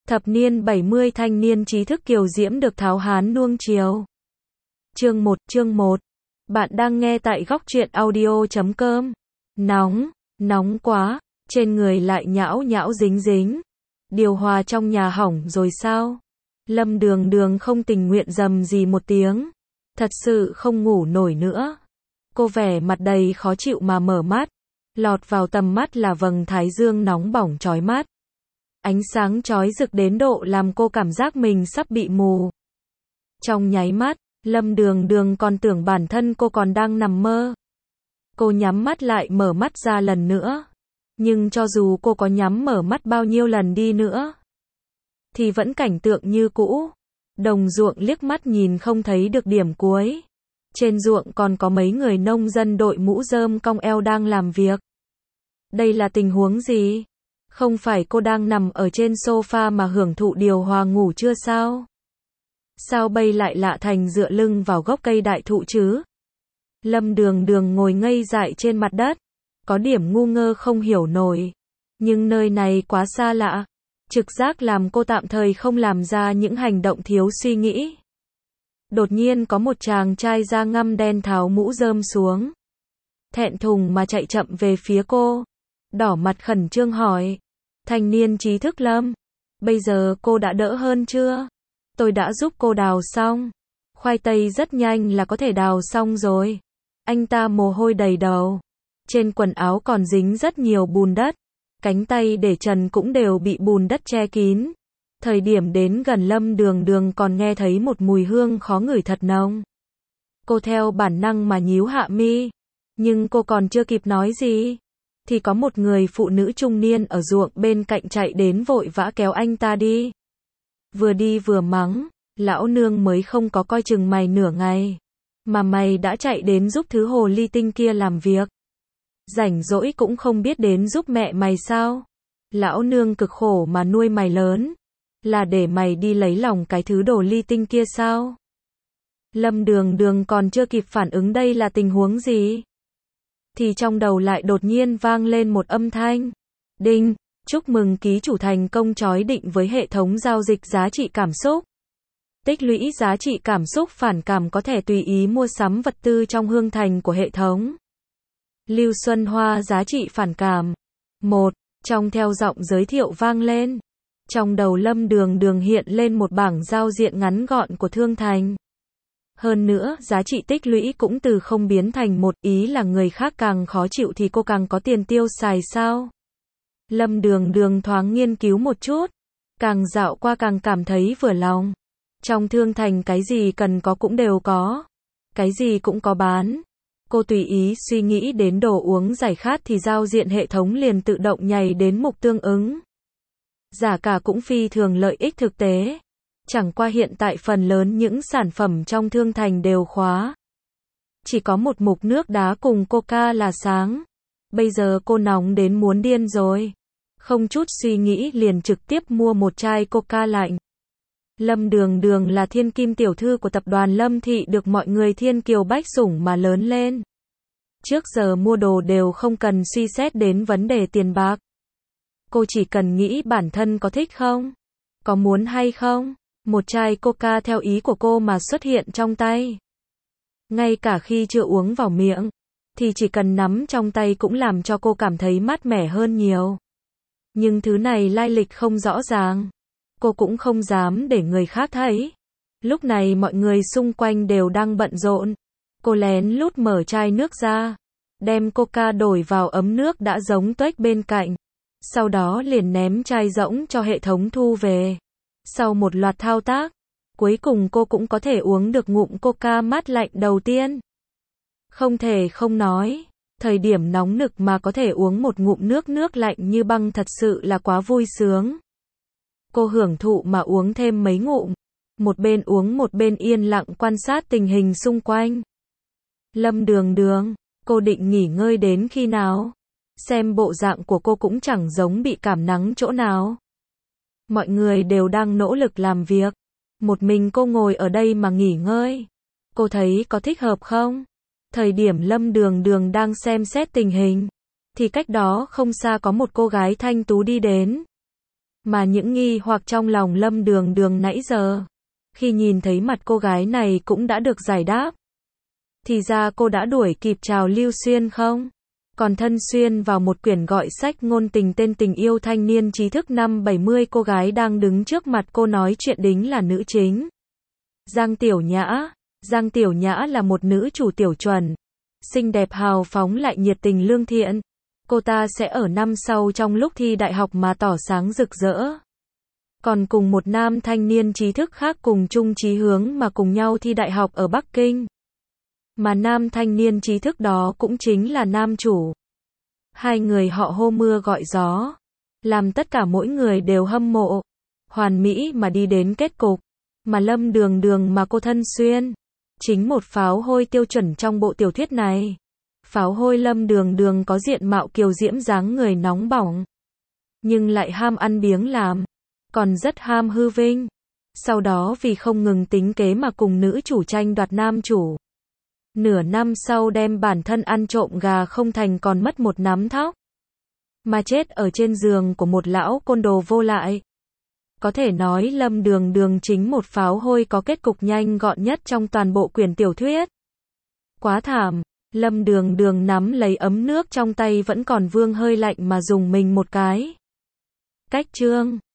Thập niên 70 thanh niên trí thức kiều diễm được tháo hán nuông chiều. Chương 1. Bạn đang nghe tại góc truyện audio.com. Nóng quá, trên người lại nhão nhão dính dính. Điều hòa trong nhà hỏng rồi sao? Lâm Đường Đường không tình nguyện rầm gì một tiếng. Thật sự không ngủ nổi nữa. Cô vẻ mặt đầy khó chịu mà mở mắt. Lọt vào tầm mắt là vầng thái dương nóng bỏng chói mắt. Ánh sáng chói rực đến độ làm cô cảm giác mình sắp bị mù. Trong nháy mắt, Lâm Đường Đường còn tưởng bản thân cô còn đang nằm mơ. Cô nhắm mắt lại mở mắt ra lần nữa. Nhưng cho dù cô có nhắm mở mắt bao nhiêu lần đi nữa, thì vẫn cảnh tượng như cũ. Đồng ruộng liếc mắt nhìn không thấy được điểm cuối. Trên ruộng còn có mấy người nông dân đội mũ rơm cong eo đang làm việc. Đây là tình huống gì? Không phải cô đang nằm ở trên sofa mà hưởng thụ điều hòa ngủ chưa sao? Sao bây lại lạ thành dựa lưng vào gốc cây đại thụ chứ? Lâm Đường Đường ngồi ngây dại trên mặt đất. Có điểm ngu ngơ không hiểu nổi. Nhưng nơi này quá xa lạ. Trực giác làm cô tạm thời không làm ra những hành động thiếu suy nghĩ. Đột nhiên có một chàng trai da ngăm đen tháo mũ rơm xuống. Thẹn thùng mà chạy chậm về phía cô. Đỏ mặt khẩn trương hỏi. Thanh niên trí thức Lâm. Bây giờ cô đã đỡ hơn chưa? Tôi đã giúp cô đào xong. Khoai tây rất nhanh là có thể đào xong rồi. Anh ta mồ hôi đầy đầu. Trên quần áo còn dính rất nhiều bùn đất. Cánh tay để trần cũng đều bị bùn đất che kín. Thời điểm đến gần Lâm Đường Đường còn nghe thấy một mùi hương khó ngửi thật nồng. Cô theo bản năng mà nhíu hạ mi. Nhưng cô còn chưa kịp nói gì, thì có một người phụ nữ trung niên ở ruộng bên cạnh chạy đến vội vã kéo anh ta đi. Vừa đi vừa mắng, lão nương mới không có coi chừng mày nửa ngày. Mà mày đã chạy đến giúp thứ hồ ly tinh kia làm việc. Rảnh rỗi cũng không biết đến giúp mẹ mày sao? Lão nương cực khổ mà nuôi mày lớn. Là để mày đi lấy lòng cái thứ đồ ly tinh kia sao? Lâm Đường Đường còn chưa kịp phản ứng đây là tình huống gì, thì trong đầu lại đột nhiên vang lên một âm thanh. Đinh, chúc mừng ký chủ thành công chói định với hệ thống giao dịch giá trị cảm xúc. Tích lũy giá trị cảm xúc phản cảm có thể tùy ý mua sắm vật tư trong hương thành của hệ thống. Lưu Xuân Hoa giá trị phản cảm. 1. Trong theo giọng giới thiệu vang lên. Trong đầu Lâm Đường Đường hiện lên một bảng giao diện ngắn gọn của thương thành. Hơn nữa, giá trị tích lũy cũng từ không biến thành một, ý là người khác càng khó chịu thì cô càng có tiền tiêu xài sao? Lâm Đường Đường thoáng nghiên cứu một chút, càng dạo qua càng cảm thấy vừa lòng. Trong thương thành cái gì cần có cũng đều có, cái gì cũng có bán. Cô tùy ý suy nghĩ đến đồ uống giải khát thì giao diện hệ thống liền tự động nhảy đến mục tương ứng. Giá cả cũng phi thường lợi ích thực tế. Chẳng qua hiện tại phần lớn những sản phẩm trong thương thành đều khóa. Chỉ có một mục nước đá cùng Coca là sáng. Bây giờ cô nóng đến muốn điên rồi. Không chút suy nghĩ liền trực tiếp mua một chai Coca lạnh. Lâm Đường Đường là thiên kim tiểu thư của tập đoàn Lâm Thị được mọi người thiên kiều bách sủng mà lớn lên. Trước giờ mua đồ đều không cần suy xét đến vấn đề tiền bạc. Cô chỉ cần nghĩ bản thân có thích không? Có muốn hay không? Một chai Coca theo ý của cô mà xuất hiện trong tay. Ngay cả khi chưa uống vào miệng, thì chỉ cần nắm trong tay cũng làm cho cô cảm thấy mát mẻ hơn nhiều. Nhưng thứ này lai lịch không rõ ràng. Cô cũng không dám để người khác thấy. Lúc này mọi người xung quanh đều đang bận rộn. Cô lén lút mở chai nước ra, đem Coca đổi vào ấm nước đã giống tuếch bên cạnh. Sau đó liền ném chai rỗng cho hệ thống thu về. Sau một loạt thao tác, cuối cùng cô cũng có thể uống được ngụm Coca mát lạnh đầu tiên. Không thể không nói, thời điểm nóng nực mà có thể uống một ngụm nước lạnh như băng thật sự là quá vui sướng. Cô hưởng thụ mà uống thêm mấy ngụm, một bên uống một bên yên lặng quan sát tình hình xung quanh. Lâm Đường Đường, cô định nghỉ ngơi đến khi nào? Xem bộ dạng của cô cũng chẳng giống bị cảm nắng chỗ nào. Mọi người đều đang nỗ lực làm việc. Một mình cô ngồi ở đây mà nghỉ ngơi. Cô thấy có thích hợp không? Thời điểm Lâm Đường Đường đang xem xét tình hình, thì cách đó không xa có một cô gái thanh tú đi đến. Mà những nghi hoặc trong lòng Lâm Đường Đường nãy giờ, khi nhìn thấy mặt cô gái này cũng đã được giải đáp. Thì ra cô đã đuổi kịp trào lưu xuyên không? Còn thân xuyên vào một quyển gọi sách ngôn tình tên Tình yêu thanh niên trí thức năm 70, cô gái đang đứng trước mặt cô nói chuyện đính là nữ chính. Giang Tiểu Nhã. Giang Tiểu Nhã là một nữ chủ tiểu chuẩn, xinh đẹp hào phóng lại nhiệt tình lương thiện. Cô ta sẽ ở năm sau trong lúc thi đại học mà tỏ sáng rực rỡ. Còn cùng một nam thanh niên trí thức khác cùng chung chí hướng mà cùng nhau thi đại học ở Bắc Kinh. Mà nam thanh niên trí thức đó cũng chính là nam chủ. Hai người họ hô mưa gọi gió, làm tất cả mỗi người đều hâm mộ. Hoàn mỹ mà đi đến kết cục. Mà Lâm Đường Đường mà cô thân xuyên, chính một pháo hôi tiêu chuẩn trong bộ tiểu thuyết này. Pháo hôi Lâm Đường Đường có diện mạo kiều diễm dáng người nóng bỏng, nhưng lại ham ăn biếng làm, còn rất ham hư vinh. Sau đó vì không ngừng tính kế mà cùng nữ chủ tranh đoạt nam chủ. Nửa năm sau đem bản thân ăn trộm gà không thành còn mất một nắm thóc. Mà chết ở trên giường của một lão côn đồ vô lại. Có thể nói Lâm Đường Đường chính một pháo hôi có kết cục nhanh gọn nhất trong toàn bộ quyển tiểu thuyết. Quá thảm. Lâm Đường Đường nắm lấy ấm nước trong tay vẫn còn vương hơi lạnh mà dùng mình một cái. Cách chương